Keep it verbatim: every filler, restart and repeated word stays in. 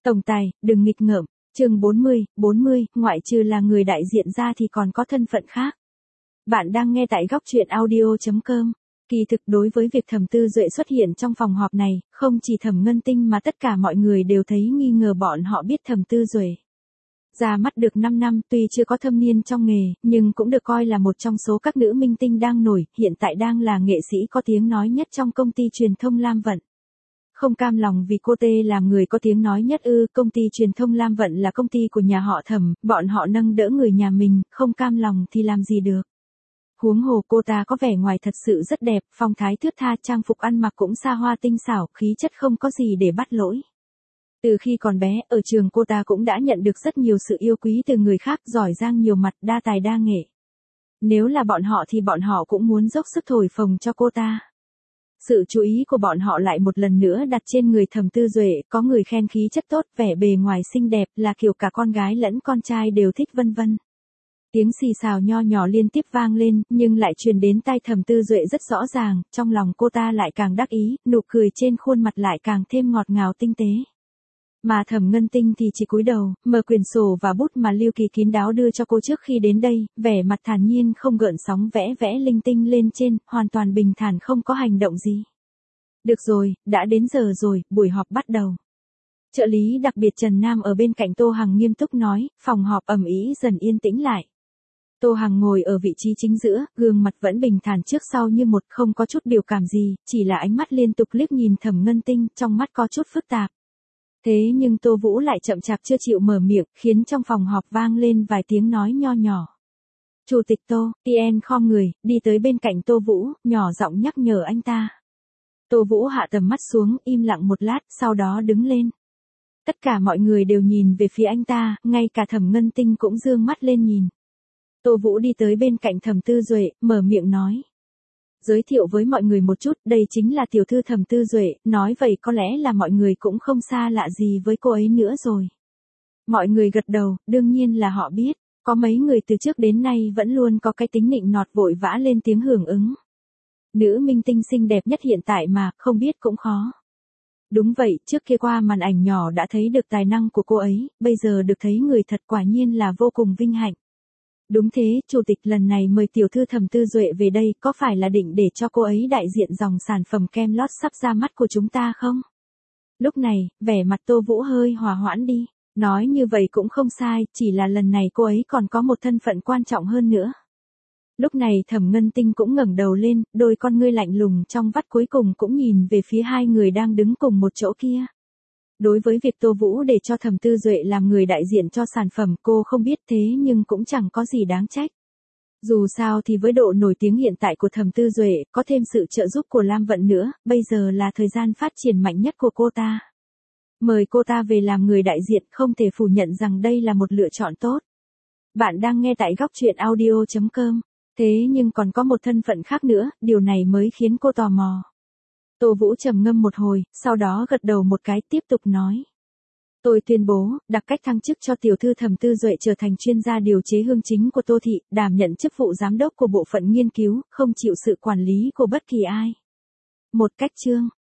Tổng tài, đừng nghịch ngợm. Chương bốn mươi, bốn mươi, ngoại trừ là người đại diện ra thì còn có thân phận khác. Bạn đang nghe tại góc truyện audio chấm com. Kỳ thực đối với việc Thẩm Tư Duệ xuất hiện trong phòng họp này, không chỉ Thẩm Ngân Tinh mà tất cả mọi người đều thấy nghi ngờ bọn họ biết Thẩm Tư Duệ. Ra mắt được năm năm, tuy chưa có thâm niên trong nghề, nhưng cũng được coi là một trong số các nữ minh tinh đang nổi, hiện tại đang là nghệ sĩ có tiếng nói nhất trong công ty truyền thông Lam Vận. Không cam lòng vì cô tê làm người có tiếng nói nhất ư, công ty truyền thông Lam Vận là công ty của nhà họ Thẩm, bọn họ nâng đỡ người nhà mình, không cam lòng thì làm gì được. Huống hồ cô ta có vẻ ngoài thật sự rất đẹp, phong thái thướt tha, trang phục ăn mặc cũng xa hoa tinh xảo, khí chất không có gì để bắt lỗi. Từ khi còn bé, ở trường cô ta cũng đã nhận được rất nhiều sự yêu quý từ người khác, giỏi giang nhiều mặt, đa tài đa nghệ. Nếu là bọn họ thì bọn họ cũng muốn dốc sức thổi phồng cho cô ta. Sự chú ý của bọn họ lại một lần nữa đặt trên người Thẩm Tư Duệ, có người khen khí chất tốt, vẻ bề ngoài xinh đẹp, là kiểu cả con gái lẫn con trai đều thích vân vân. Tiếng xì xào nho nhỏ liên tiếp vang lên, nhưng lại truyền đến tai Thẩm Tư Duệ rất rõ ràng, trong lòng cô ta lại càng đắc ý, nụ cười trên khuôn mặt lại càng thêm ngọt ngào tinh tế. Mà Thẩm Ngân Tinh thì chỉ cúi đầu, mở quyển sổ và bút mà Lưu Kỳ kín đáo đưa cho cô trước khi đến đây, vẻ mặt thản nhiên không gợn sóng vẽ vẽ linh tinh lên trên, hoàn toàn bình thản không có hành động gì. Được rồi, đã đến giờ rồi, buổi họp bắt đầu. Trợ lý đặc biệt Trần Nam ở bên cạnh Tô Hằng nghiêm túc nói, phòng họp ầm ĩ dần yên tĩnh lại. Tô Hằng ngồi ở vị trí chính giữa, gương mặt vẫn bình thản trước sau như một, không có chút biểu cảm gì, chỉ là ánh mắt liên tục liếc nhìn Thẩm Ngân Tinh, trong mắt có chút phức tạp. Thế nhưng Tô Vũ lại chậm chạp chưa chịu mở miệng, khiến trong phòng họp vang lên vài tiếng nói nho nhỏ. Chủ tịch Tô, tê en khom người, đi tới bên cạnh Tô Vũ, nhỏ giọng nhắc nhở anh ta. Tô Vũ hạ tầm mắt xuống, im lặng một lát, sau đó đứng lên. Tất cả mọi người đều nhìn về phía anh ta, ngay cả Thẩm Ngân Tinh cũng dương mắt lên nhìn. Tô Vũ đi tới bên cạnh Thẩm Tư Duệ, mở miệng nói. Giới thiệu với mọi người một chút, đây chính là tiểu thư Thẩm Tư Duệ, nói vậy có lẽ là mọi người cũng không xa lạ gì với cô ấy nữa rồi. Mọi người gật đầu, đương nhiên là họ biết, có mấy người từ trước đến nay vẫn luôn có cái tính nịnh nọt vội vã lên tiếng hưởng ứng. Nữ minh tinh xinh đẹp nhất hiện tại mà, không biết cũng khó. Đúng vậy, trước kia qua màn ảnh nhỏ đã thấy được tài năng của cô ấy, bây giờ được thấy người thật quả nhiên là vô cùng vinh hạnh. Đúng thế, chủ tịch lần này mời tiểu thư Thẩm Tư Duệ về đây, có phải là định để cho cô ấy đại diện dòng sản phẩm kem lót sắp ra mắt của chúng ta không? Lúc này, vẻ mặt Tô Vũ hơi hòa hoãn đi, nói như vậy cũng không sai, chỉ là lần này cô ấy còn có một thân phận quan trọng hơn nữa. Lúc này Thẩm Ngân Tinh cũng ngẩng đầu lên, đôi con ngươi lạnh lùng trong vắt cuối cùng cũng nhìn về phía hai người đang đứng cùng một chỗ kia. Đối với việc Tô Vũ để cho Thẩm Tư Duệ làm người đại diện cho sản phẩm cô không biết thế nhưng cũng chẳng có gì đáng trách. Dù sao thì với độ nổi tiếng hiện tại của Thẩm Tư Duệ, có thêm sự trợ giúp của Lam Vận nữa, bây giờ là thời gian phát triển mạnh nhất của cô ta. Mời cô ta về làm người đại diện không thể phủ nhận rằng đây là một lựa chọn tốt. Bạn đang nghe tại góc truyện audio chấm com. Thế nhưng còn có một thân phận khác nữa, điều này mới khiến cô tò mò. Tô Vũ trầm ngâm một hồi, sau đó gật đầu một cái tiếp tục nói. Tôi tuyên bố, đặc cách thăng chức cho tiểu thư Thẩm Tư Duệ trở thành chuyên gia điều chế hương chính của Tô Thị, đảm nhận chức vụ giám đốc của bộ phận nghiên cứu, không chịu sự quản lý của bất kỳ ai. Một cách chương,